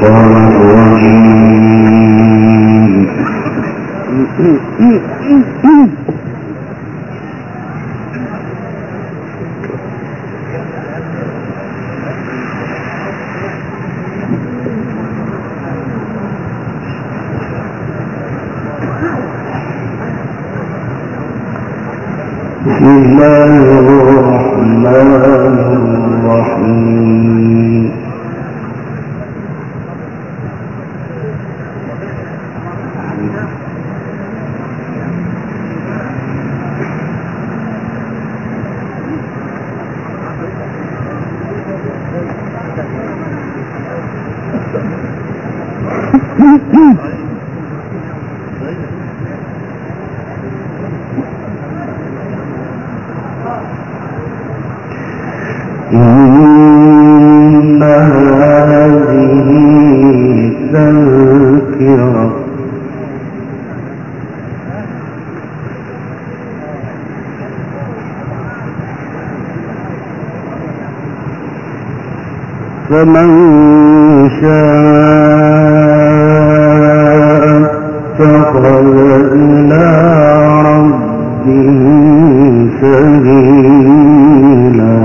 بسم الله الرحمن الرحيم إن هذه تذكرة فمن شاء اتخذ إلى ربه سبيلا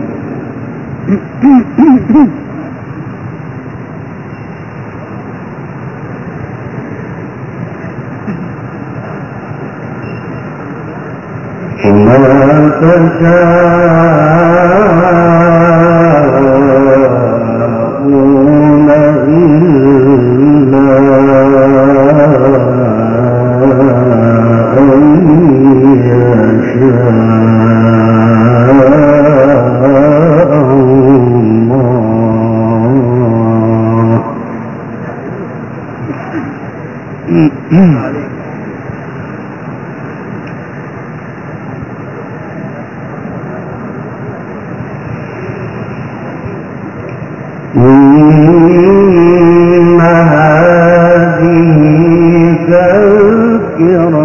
وما تشاءون إلا أن يشاء إن هذه تذكرة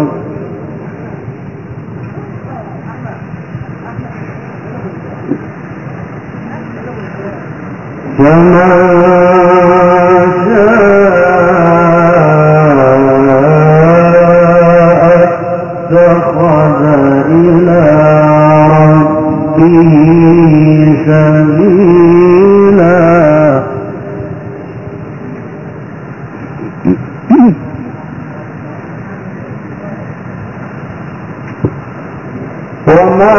فمن اتخذ إلى ربه سبيلا وما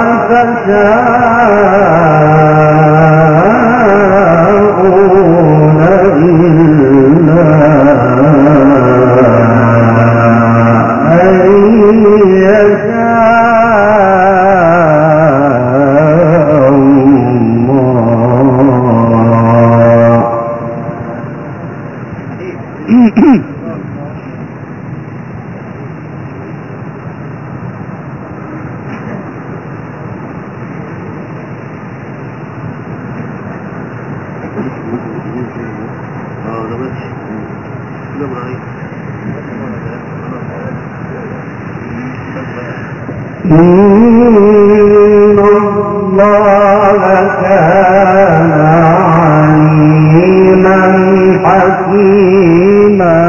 تشاءون إلا أن يشاء الله إن الله كان عليما حكيما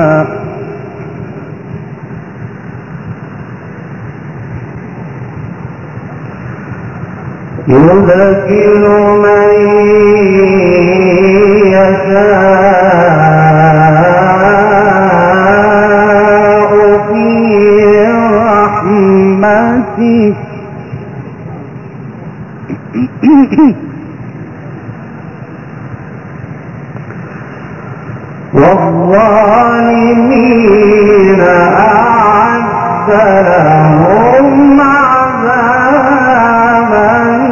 يدخل من يشاء في رحمته والظالمين أعد لهم عذابا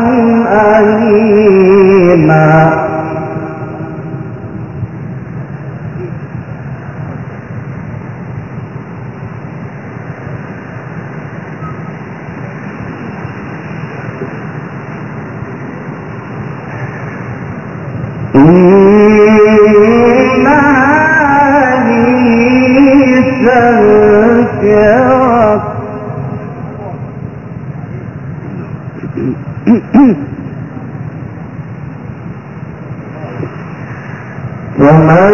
أليما إن هذه تذكرة ومن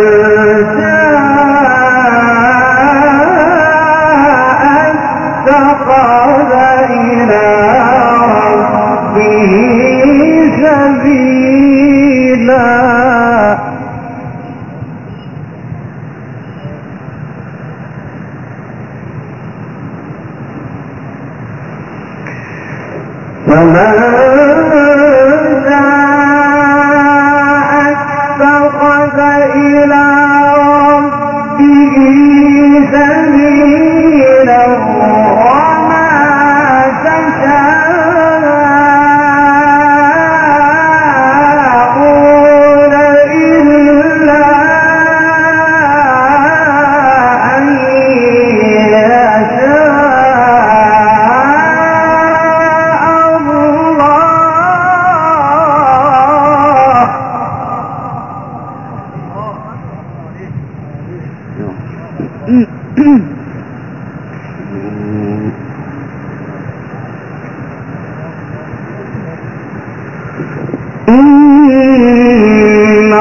اتخذ إلى ربه سبيلا ومن اتخذ إلى ربه سبيلا وما تشاءون إلا أن يشاء إن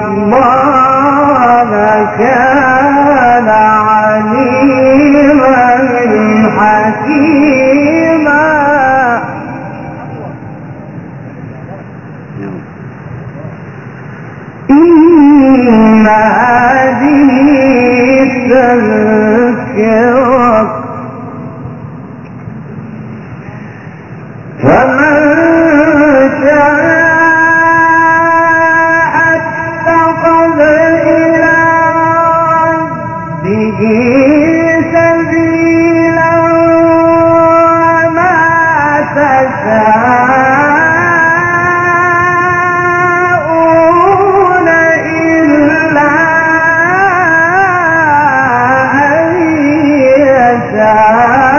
الله كان عليما حكيما إن هذه التذكرة فمن شاء اتخذ إلى ربه سبيلا وما تشاءون إلا أن يشاء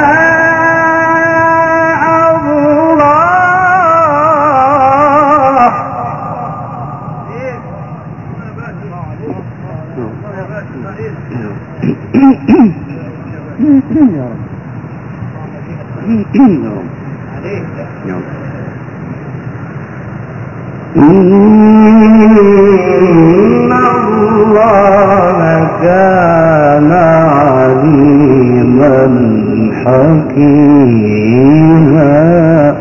إن الله كان عليما حكيما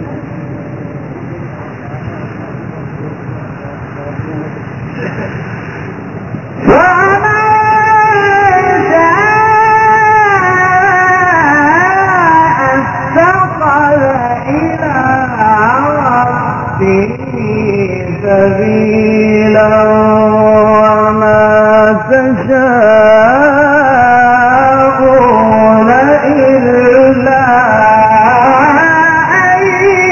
سبيلا وما تشاءون إلا أن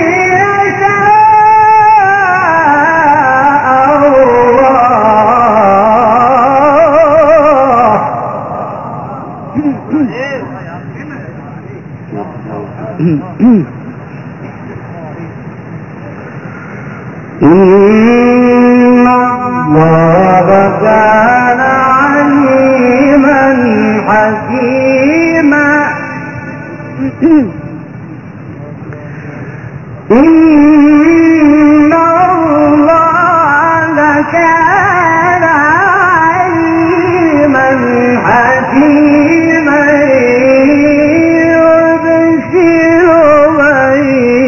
يشاء الله إن الله كان عليما حكيما إن الله كان عليما حكيما يبشر من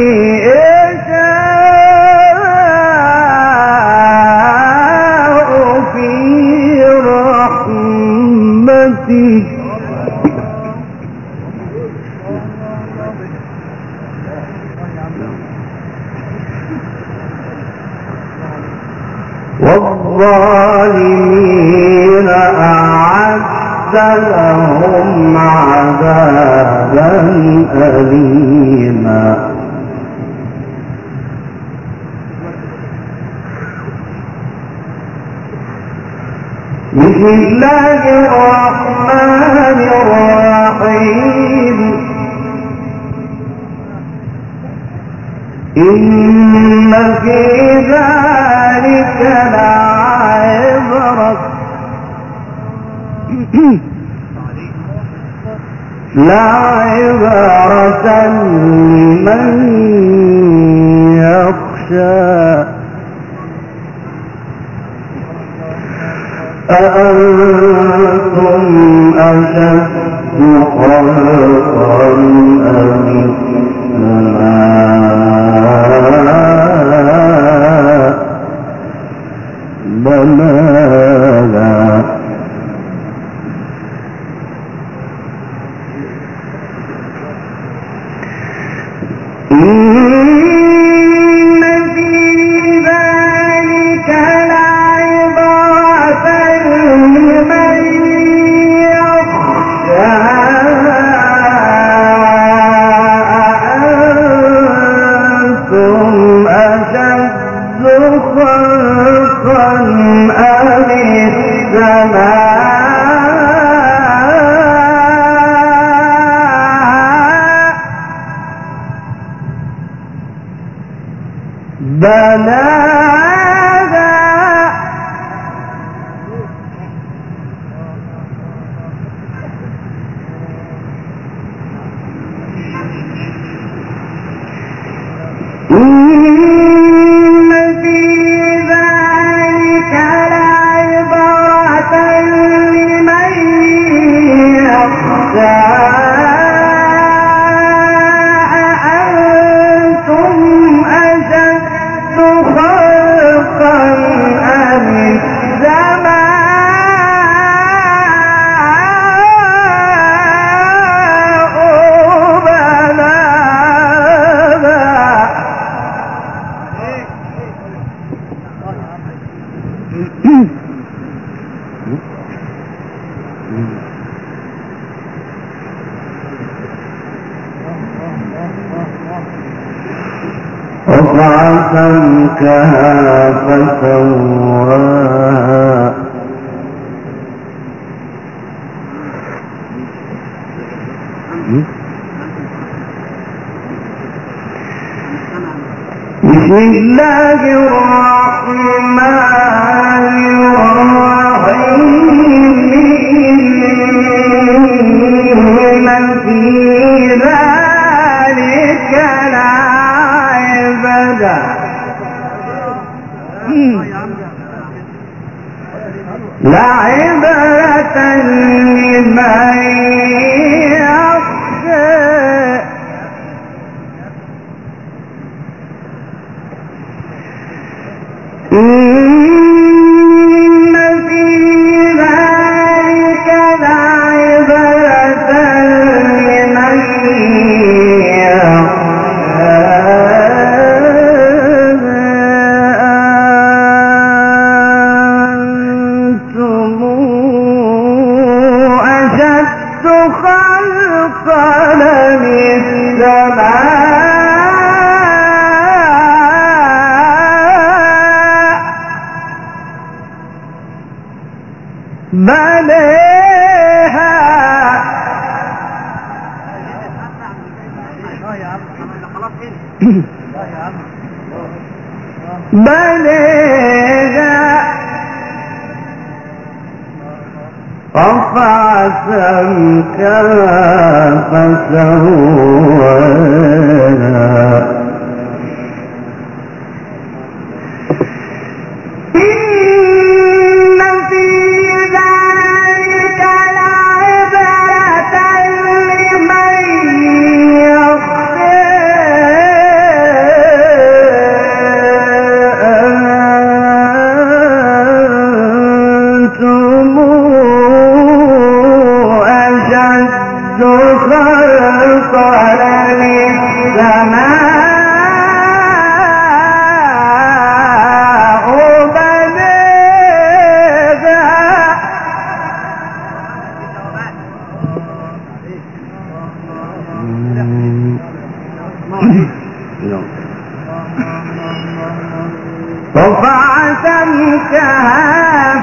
والظالمين أعد لهم عذابا أليما بسم الله الرحمن الرحيم إن في ذلك لعبرة لمن يخشى أشد خلقا أم السماء بناها رفع سمكها فسواها بسم الله الرحمن الرحيم إن في ذلك لعبرة لمن يخشى إن في ذلك لعبرة لمن رفع سمكها فسواها رفع سمكها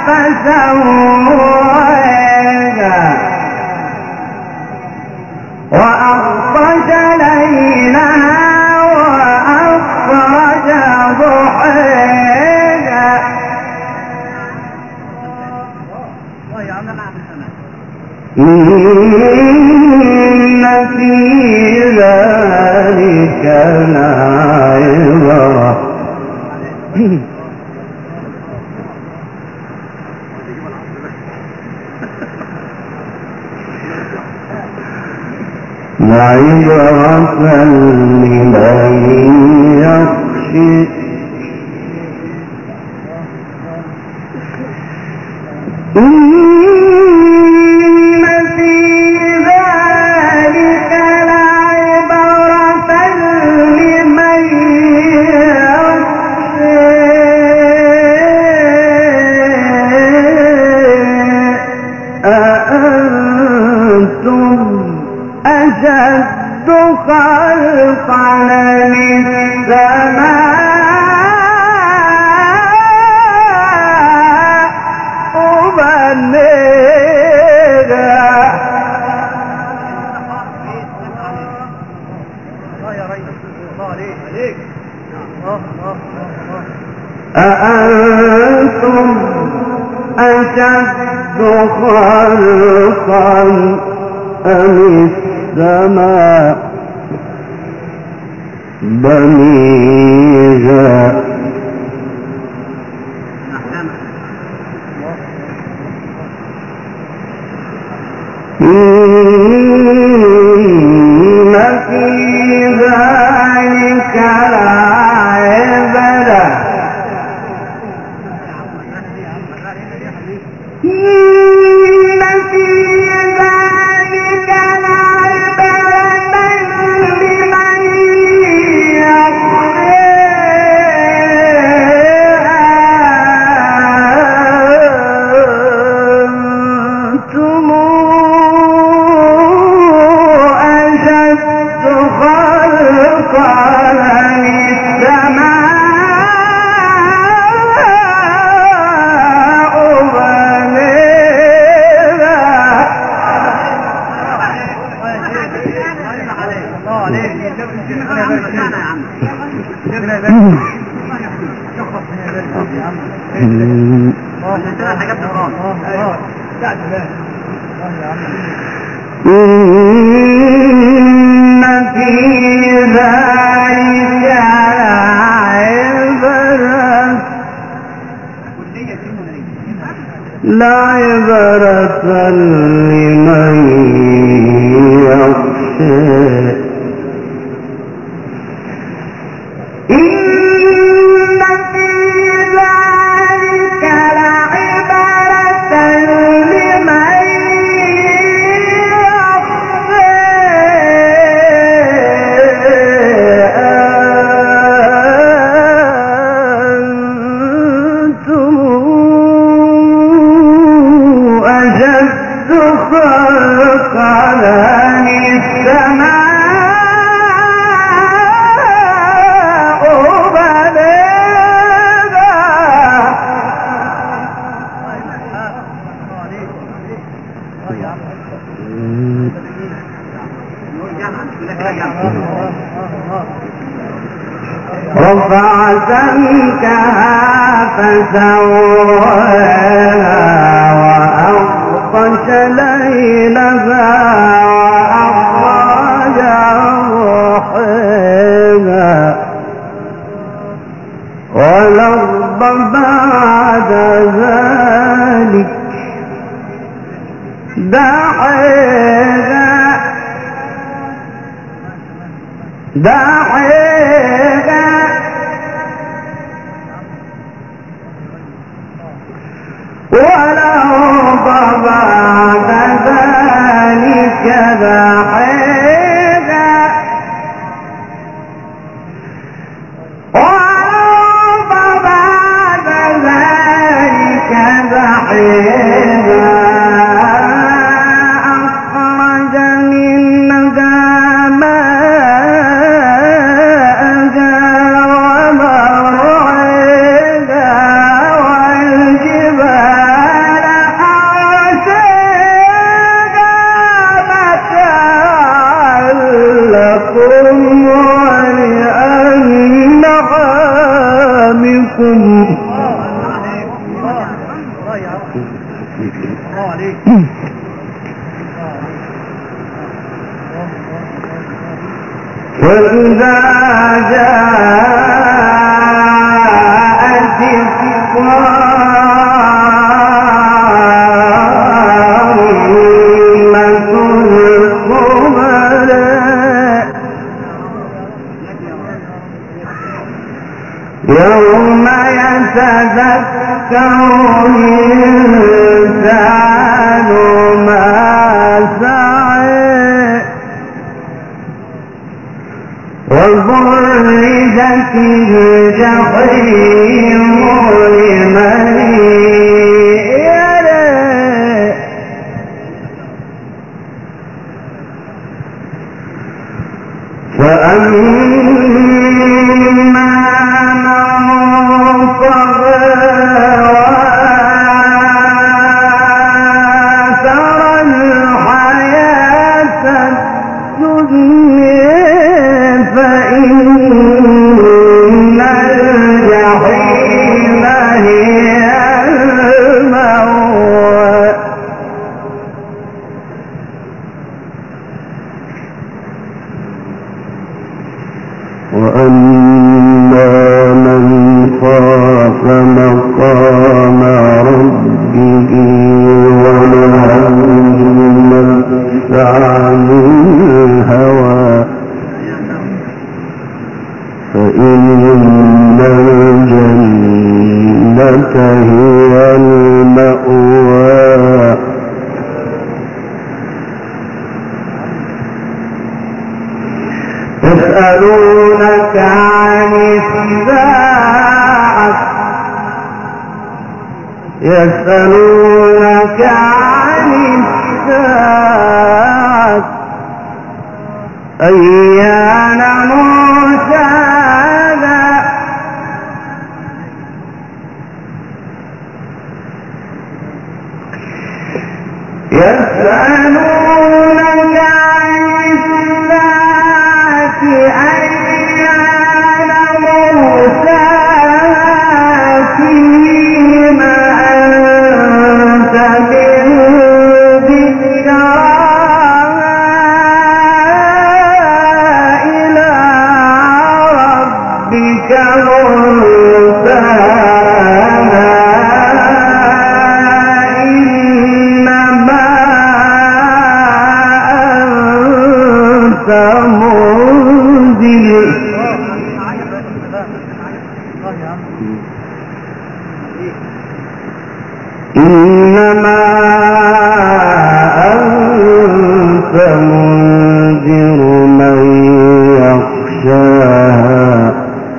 فسواها وأغطش ليلها وأخرج ضحاها إن في ذلك لعبرة عبرة لمن يخشى أأنتم أشد خلقا أم السماء بنيها إن في ذلك لعبرة إن في ذلك لعبرة لمن يخشى رفع سمكها فسواها وأغطش ليلها وأخرج ضحاها والأرض بعد ذلك دحاها والأرض بعد ذلك دحاها والأرض بعد ذلك دحاها أخرج منها ماءها ومرعاها والجبال أرساها متاعا لكم ولأنعامكم وإذا جاءت الطامة الكبرى يوم يتذكر الإنسان ما سعى وبرزت الجحيم لمن يرى فأما من طغى وآثر الحياة الدنيا فإن الجحيم هي المأوى وأما من خاف مقام ربه ونهى النفس عن الهوى فإن الجنة هي المأوى يسألونك عن الساعة يسألونك عن الساعة أيان مرساها يسألونك عن الساعة أيان مرساها فيما أنت من ذكراها إلى ربك منتهاها إنما أنت منذر إنما أنت منذر من يخشاها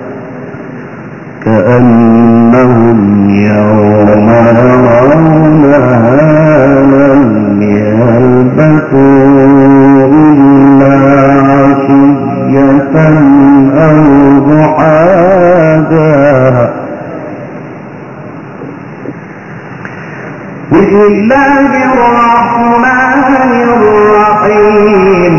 كأنهم يوم يرونها لم يلبثوا إلا عشية أو ضحاها بسم الله الرحمن الرحيم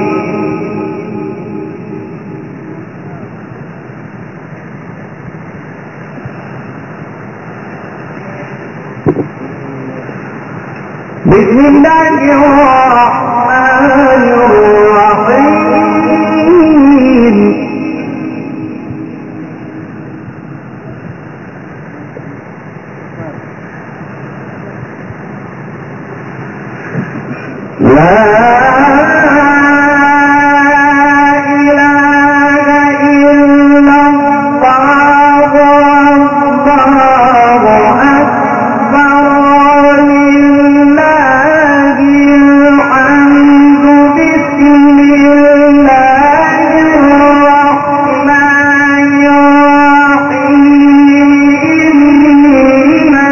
بسم الله الرحمن الرحيم لا إله إلا الله والله أكبر ولله الحمد بسم الله الرحمن الرحيم إنا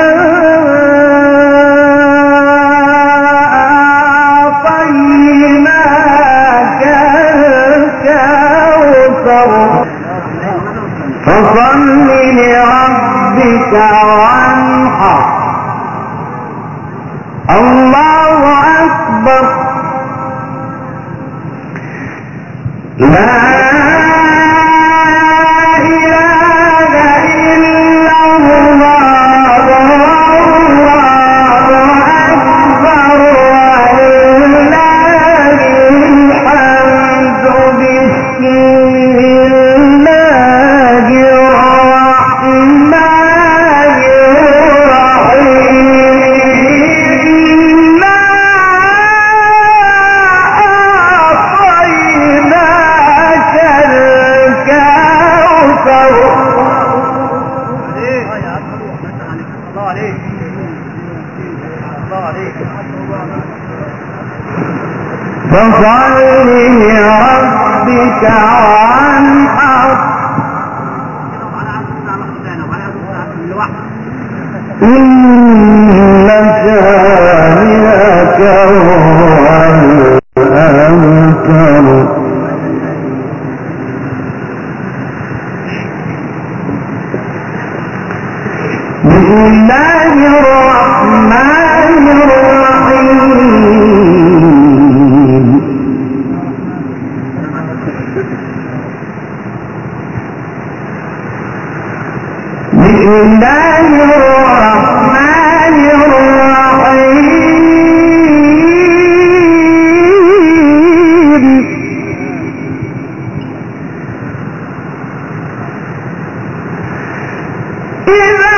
أعطيناك الكوثر فصل لربك وانحر الله أكبر لا إله إلا الله والله أكبر ولله الحمد بسم الله الرحمن الرحيم أعطيناك الكوثر فصل لربك وانحر إن شانئك هو الأبتر. بسم الله الرحمن الرحيم. بسم الله الرحمن الرحيم. إذا